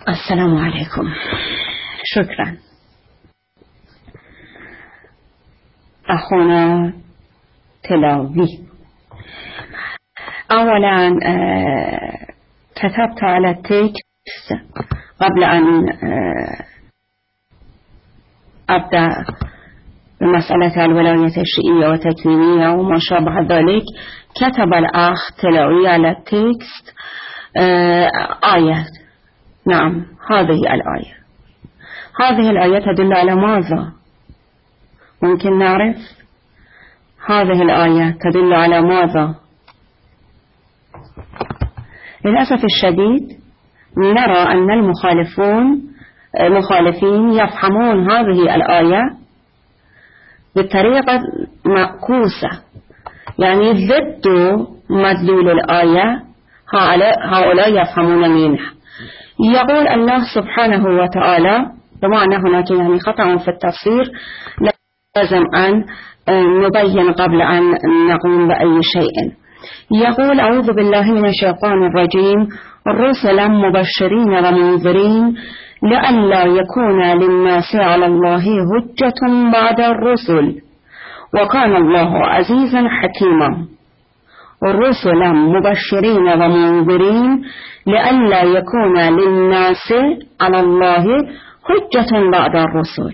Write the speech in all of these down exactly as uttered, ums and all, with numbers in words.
السلام عليكم. شكرا. أخونا تلاوي، أولا كتبت على التكست قبل أن أبدأ بمسألة الولاية الشيعية وتكوينية وما شابه ذلك. كتب الأخ تلاوي على التكست آية. نعم، هذه الآية. هذه الآية تدل على ماذا؟ ممكن نعرف هذه الآية تدل على ماذا؟ للأسف الشديد نرى أن المخالفون المخالفين يفهمون هذه الآية بطريقة معكوسة، يعني ضد مدلول الآية. هؤلاء يفهمون منها. يقول الله سبحانه وتعالى، بمعنى هناك يعني خطأ في التفسير لازم أن نبين قبل أن نقوم بأي شيء. يقول أعوذ بالله من الشيطان الرجيم رسلا مبشرين ومنذرين لئلا يكون للناس على الله حجة بعد الرسل وكان الله عزيزا حكيما. رسلا مبشرين ومنذرين لئلا يكون للناس على الله حجة بعد الرسل.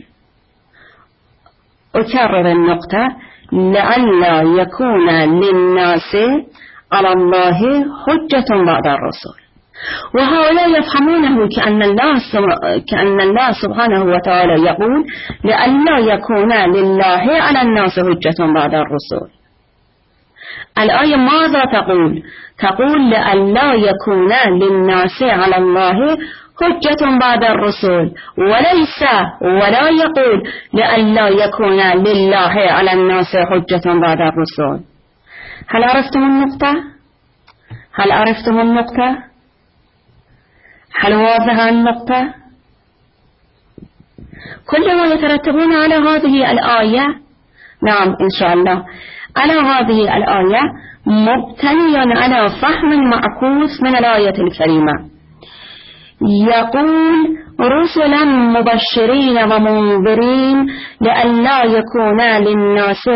أكرر النقطة، لئلا يكون للناس على الله حجة بعد الرسل. وهؤلاء يفهمونه كأن الله كأن الله سبحانه وتعالى يقول لئلا يكون لله على الناس حجة بعد الرسل. الآية ماذا تقول؟ تقول لئلا يكون للناس على الله حجة بعد الرسل، وليس ولا يقول لئلا يكون لله على الناس حجة بعد الرسل. هل عرفتم النقطة؟ هل عرفتم النقطة؟ هل واضحة النقطة؟ كل ما يترتبون على هذه الآية، نعم إن شاء الله، على هذه الآية مبتنيا على فهم معكوس من الآية الكريمة. يقول رسلا مبشرين ومنذرين لئلا يكون للناس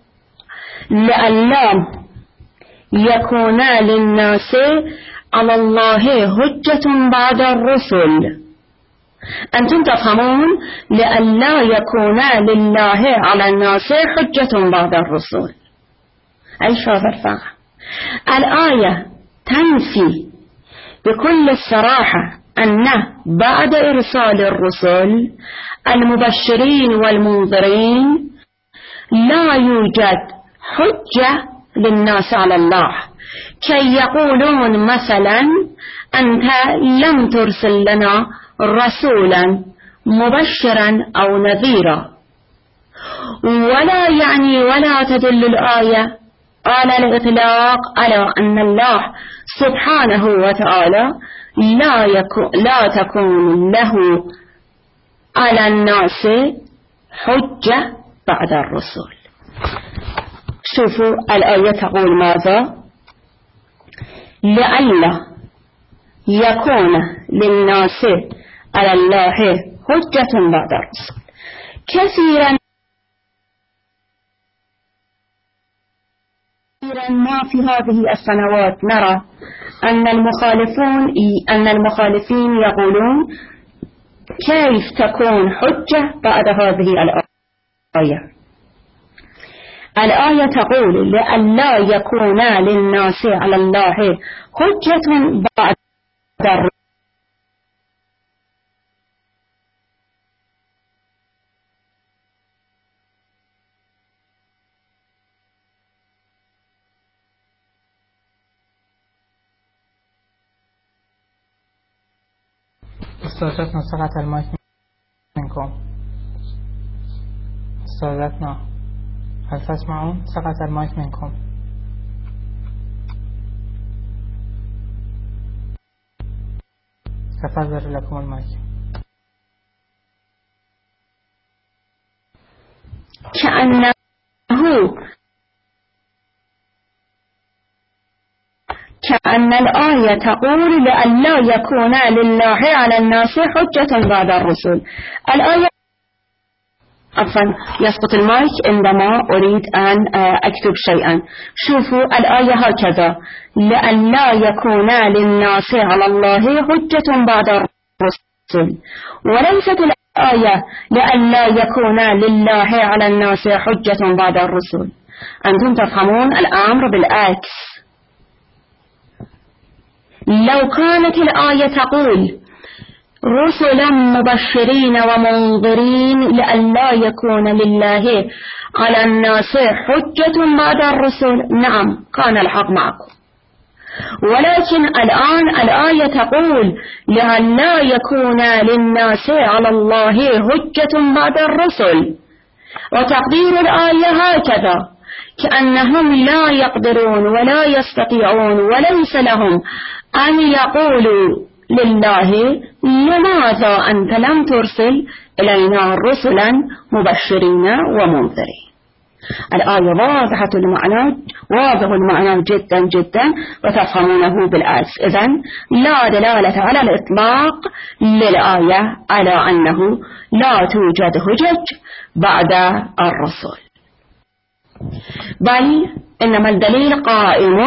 لئلا يكون للناس على الله حجة بعد الرسل. أنتم تفهمون لئلا يكون لله على الناس حجة بعد الرسل. أيش هذا الفهم؟ الآية تنفي بكل صراحة أن بعد إرسال الرسل المبشرين والمنذرين لا يوجد حجة للناس على الله، كي يقولون مثلا أنت لم ترسل لنا رسولا مبشرا أو نذيرا. ولا يعني ولا تدل الآية على الإطلاق على أن الله سبحانه وتعالى لا, يكون لا تكون له على الناس حجة بعد الرسل. شوفوا الآية تقول ماذا؟ لئلا يكون للناس على الله حجة بعد الرسل. كثيرا ما في هذه السنوات نرى أن المخالفون أن المخالفين يقولون كيف تكون حجة بعد هذه الآية. الآية تقول لئلا يكون للناس على الله حجة بعد الرسل. استاذتنا سقط المايك منكم. استاذتنا هل تسمعون؟ سقط المايك منكم. تفضل لكم المايك. كأنه كأنه أن الآية تقول لئلا يكون لله على الناس حجة بعد الرسل. الآية عفوا يسقط المايك عندما أريد أن أكتب شيئا. شوفوا الآية هكذا: لئلا يكون للناس على الله حجة بعد الرسل، وليست الآية لئلا يكون لله على الناس حجة بعد الرسل. أنتم تفهمون الأمر بالعكس. لو كانت الآية تقول رسلا مبشرين ومنذرين لئلا يكون لله على الناس حجة بعد الرسل، نعم كان الحق معكم. ولكن الآن الآية تقول لئلا يكون للناس على الله حجة بعد الرسل، وتقدير الآية هكذا: كأنهم لا يقدرون ولا يستطيعون وليس لهم أن يقولوا لله لماذا أنت لم ترسل إلينا رسلا مبشرين ومنذرين. الآية واضحة المعنى، واضح المعنى جدا جدا، وتفهمونه بالعكس. إذن لا دلالة على الإطلاق للآية على أنه لا توجد حجج بعد الرسل، بل إنما الدليل قائم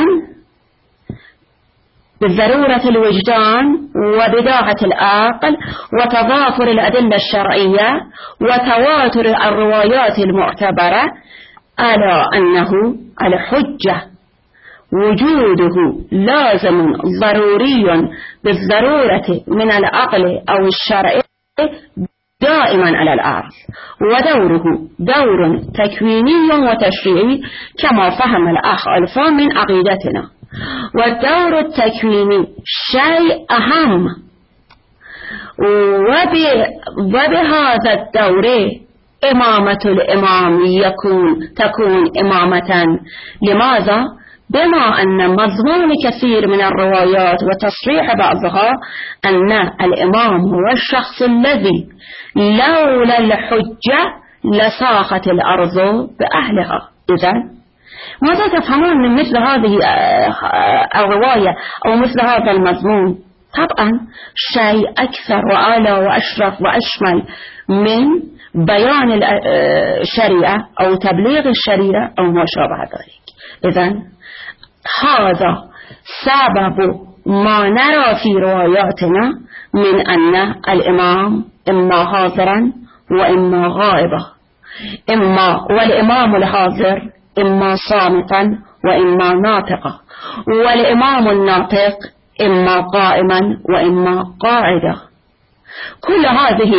بضرورة الوجدان وبداهة العقل وتضافر الأدلة الشرعية وتواتر الروايات المعتبرة على أنه الحجة وجوده لازم ضروري بالضرورة من العقل أو الشرع دائما على الأرض، ودوره دور تكويني وتشريعي كما فهم الأخ ألفا من عقيدتنا. والدور التكويني شيء أهم، وبهذا الدور إمامة الإمام يكون تكون إمامة. لماذا؟ بما أن مضمون كثير من الروايات وتصريح بعضها أن الإمام هو الشخص الذي لولا الحجة لساخت الأرض بأهلها. إذن ماذا تفهمون من مثل هذه الرواية أو مثل هذا المضمون؟ طبعا شيء أكثر وأعلى وأشرف وأشمل من بيان الشريعة أو تبليغ الشريعة أو ما شابه ذلك. إذن هذا سبب ما نرى في رواياتنا من أن الإمام إما حاضرا وإما غائبا، إما والإمام الحاضر إما صامتا وإما ناطقا، والإمام الناطق إما قائما وإما قاعدا. كل هذه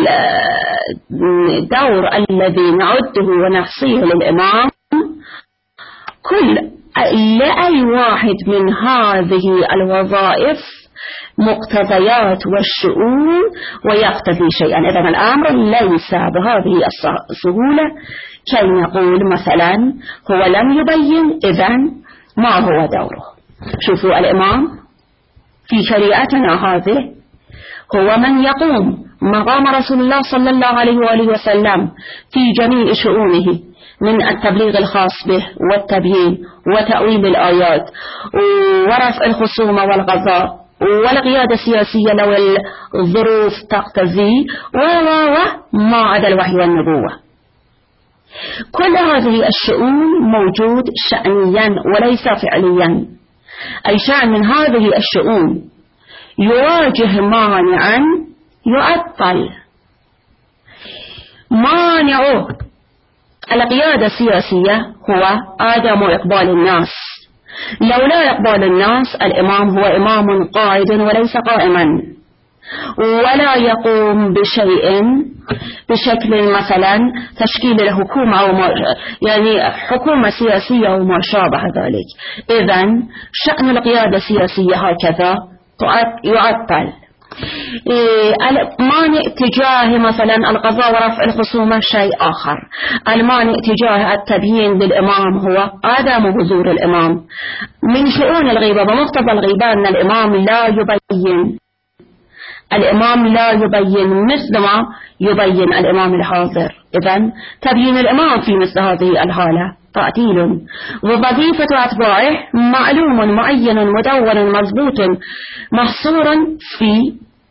الدور الذي نعده ونحصيه للإمام، كل لأي واحد من هذه الوظائف مقتضيات والشؤون ويقتضي شيئا. إذن الأمر ليس بهذه السهولة كي نقول مثلا هو لم يبين إذن ما هو دوره. شوفوا الإمام في شريعتنا هذه هو من يقوم مقام رسول الله صلى الله عليه وآله وسلم في جميع شؤونه، من التبليغ الخاص به والتبيين وتأويل الآيات ورفع الخصومة والقضاء والقيادة السياسية لو الظروف تقتضي وما عدا الوحي والنبوة. كل هذه الشؤون موجود شأنيا وليس فعليا. أي شأن من هذه الشؤون يواجه مانعا يعطل. مانع القيادة السياسية هو عدم إقبال الناس. لولا إقبال الناس الإمام هو إمام قائد وليس قائما، ولا يقوم بشيء بشكل مثلا تشكيل الحكومة أو ما يعني حكومة سياسية أو ما شابه ذلك. إذن شأن القيادة السياسية هكذا يعطل. المانع تجاه مثلا القضاء ورفع الخصومة شيء آخر. المانع تجاه التبيين للإمام هو عدم حضور الإمام. من شؤون الغيبة بمقتضى الغيبة أن الإمام لا يبين الإمام لا يبين مثل ما يبين الإمام الحاضر. إذن تبيين الإمام في مثل هذه الحالة تعطيل، ووظيفة أتباعه معلوم معين مدون مضبوط محصور في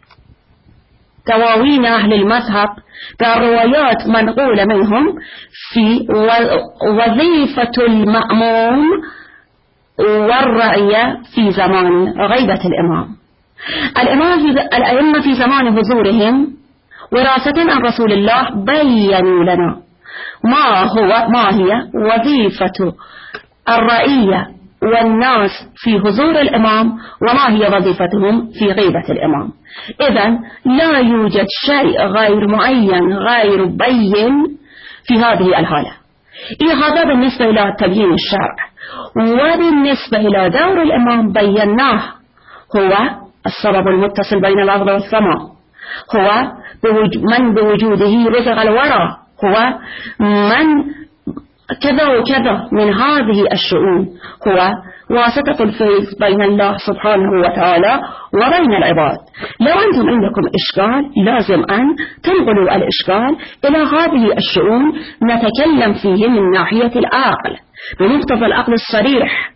دواوين أهل المذهب بالروايات منقولة منهم في وظيفة المأموم والرعية في زمان غيبة الإمام. الإمام في الأئمة في زمان حضورهم وراثة عن رسول الله بيّنوا لنا ما هو ما هي وظيفة الرعية والناس في حضور الإمام وما هي وظيفتهم في غيبة الإمام. إذن لا يوجد شيء غير معين غير بين في هذه الحالة. إيه هذا بالنسبة إلى تبيين الشرع. وبالنسبة إلى دور الإمام بيناه، هو السبب المتصل بين الأرض والسماء، هو من بوجوده رزق الورى، هو من كذا وكذا من هذه الشؤون، هو واسطة الفيض بين الله سبحانه وتعالى وبين العباد. لو أنتم عندكم إشكال لازم أن تنقلوا الإشكال إلى هذه الشؤون نتكلم فيه من ناحية العقل بمقتضى العقل الصريح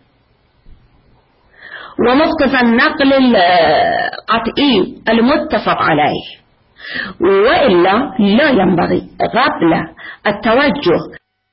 ومقتضى النقل القطعي المتفق عليه، وإلا لا ينبغي قبل التوجه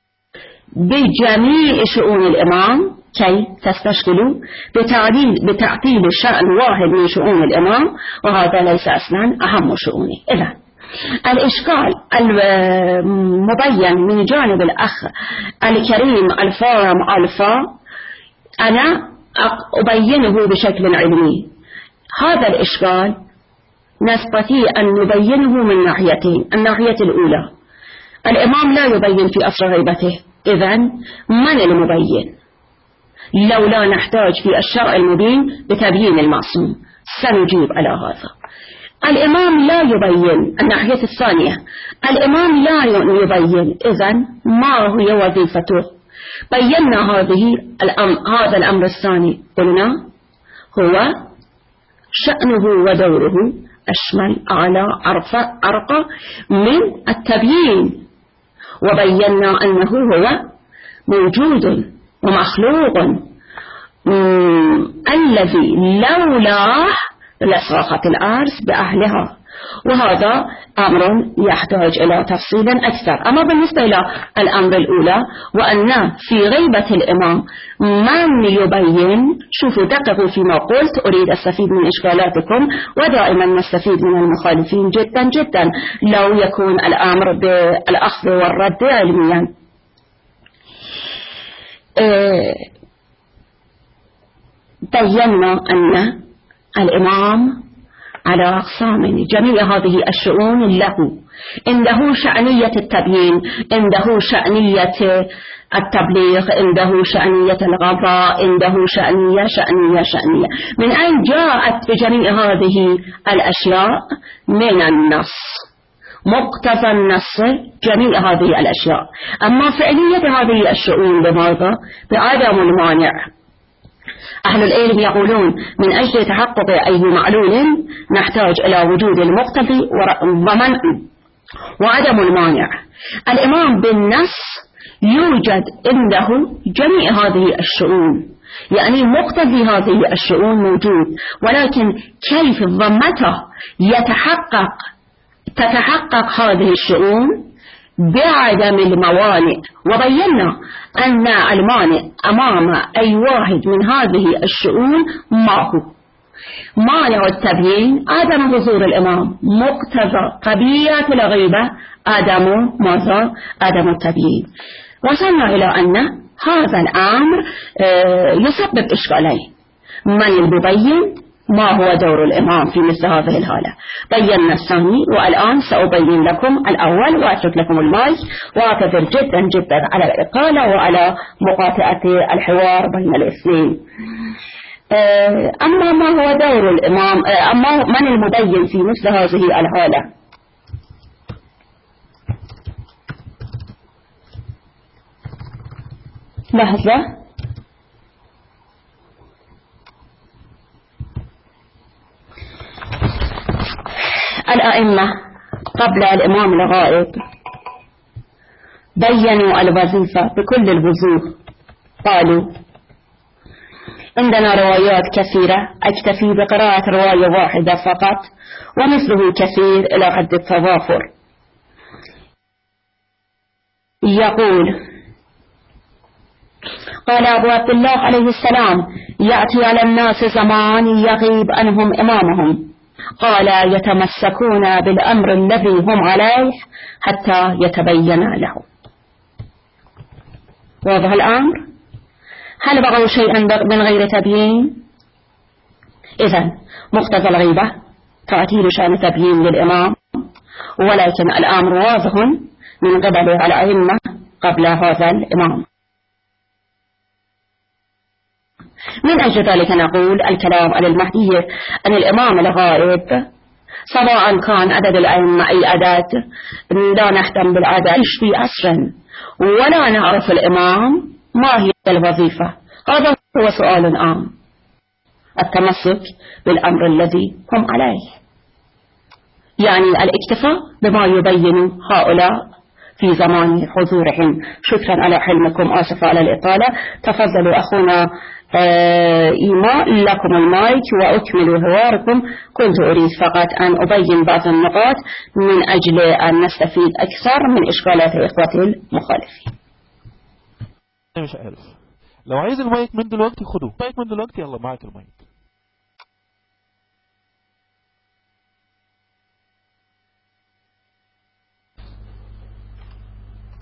بجميع شؤون الإمام كي تستشكلوا بتعديل بتعطيل شأن واحد من شؤون الإمام، وهذا ليس أصلا أهم شؤونه. إذا الإشكال المبين من جانب الأخ الكريم الفارم ألفا أنا أبينه بشكل علمي. هذا الإشكال نستطيع أن نبينه من ناحيتين. الناحية الأولى، الإمام لا يبين في أصل غيبته، إذن من المبين؟ لولا نحتاج في الشرع المبين بتبيين المعصوم سنجيب على هذا. الإمام لا يبين. الناحية الثانية، الإمام لا يبين، إذن ما هي وظيفته؟ بينا هذه الأمر هذا الأمر الثاني، قلنا هو شأنه ودوره أشمل على أرقى من التبيين، وبينا أنه هو موجود ومخلوق الذي لولاه لصاخت الأرض بأهلها، وهذا أمر يحتاج إلى تفصيل أكثر. أما بالنسبة إلى الأمر الأولى وأن في غيبة الإمام من يبين، شوفوا دققوا فيما قلت، أريد أستفيد من إشكالاتكم ودائما نستفيد من المخالفين جدا جدا لو يكون الأمر بالأخذ والرد علميا. بينا أن الإمام على أقسام، جميع هذه الشؤون له، عنده شأنية التبيين، عنده شأنية التبليغ، عنده شأنية الغضاء، عنده شأنية شأنية شأنية. من أين جاءت بجميع هذه الأشياء؟ من النص، مقتضى النص جميع هذه الأشياء. أما فعلية هذه الشؤون بماذا؟ بعدم المانع. أهل العلم يقولون من أجل تحقق أي معلول نحتاج إلى وجود المقتضي ومنع وعدم المانع. الإمام بالنص يوجد عنده جميع هذه الشؤون، يعني مقتضي هذه الشؤون موجود، ولكن كيف ضمته يتحقق تتحقق هذه الشؤون؟ بعدم الموانع. وبينا أن المانع أمام أي واحد من هذه الشؤون ما هو؟ مانع التبيين عدم حضور الإمام، مقتضى قضية الغيبة عدم ماذا؟ عدم التبيين. وصلنا إلى أن هذا الأمر يسبب إشكالين: من المبين؟ ما هو دور الإمام في مثل هذه الحالة؟ بينا الثاني، والآن سأبين لكم الأول وأترك لكم المايك، وأعتذر جدا جدا على الإطالة وعلى مقاطعة الحوار بين الاثنين. أما ما هو دور الإمام، أما من المبين في مثل هذه الحالة؟ لحظة. الأئمة قبل الإمام الغائب بيّنوا الوظيفة بكل الوضوح. قالوا عندنا روايات كثيرة، أكتفي بقراءة رواية واحدة فقط ومثله كثير إلى حد التضافر. يقول قال أبو عبد الله عليه السلام يأتي على الناس زمان يغيب عنهم إمامهم، قال يتمسكون بالأمر الذي هم عليه حتى يتبين له. واضح الأمر؟ هل بغوا شيئا من غير تبيين؟ إذن مقتضى الغيبة تعطيل شأن تبيين للإمام، ولكن الأمر واضح من قبل الأئمة قبل هذا الإمام. من أجل ذلك نقول الكلام على المهدي أن الإمام الغائب سواء كان عدد الأئمة أي عدد، لا نهتم بالعدد في أسر ولا نعرف الإمام ما هي الوظيفة. هذا هو سؤال عام، التمسك بالأمر الذي هم عليه، يعني الاكتفاء بما يبين هؤلاء في زمان حضورهم. شكرا على حلمكم، آسف على الإطالة. تفضلوا أخونا إيماء، لكم المايك وأكملوا حواركم. كنت أريد فقط أن أبين بعض النقاط من أجل أن نستفيد أكثر من إشكالات إخوتي المخالفين. مش عارف، لو عايز المايك من دلوقتي خدوه، المايك من دلوقتي، يلا معك المايك.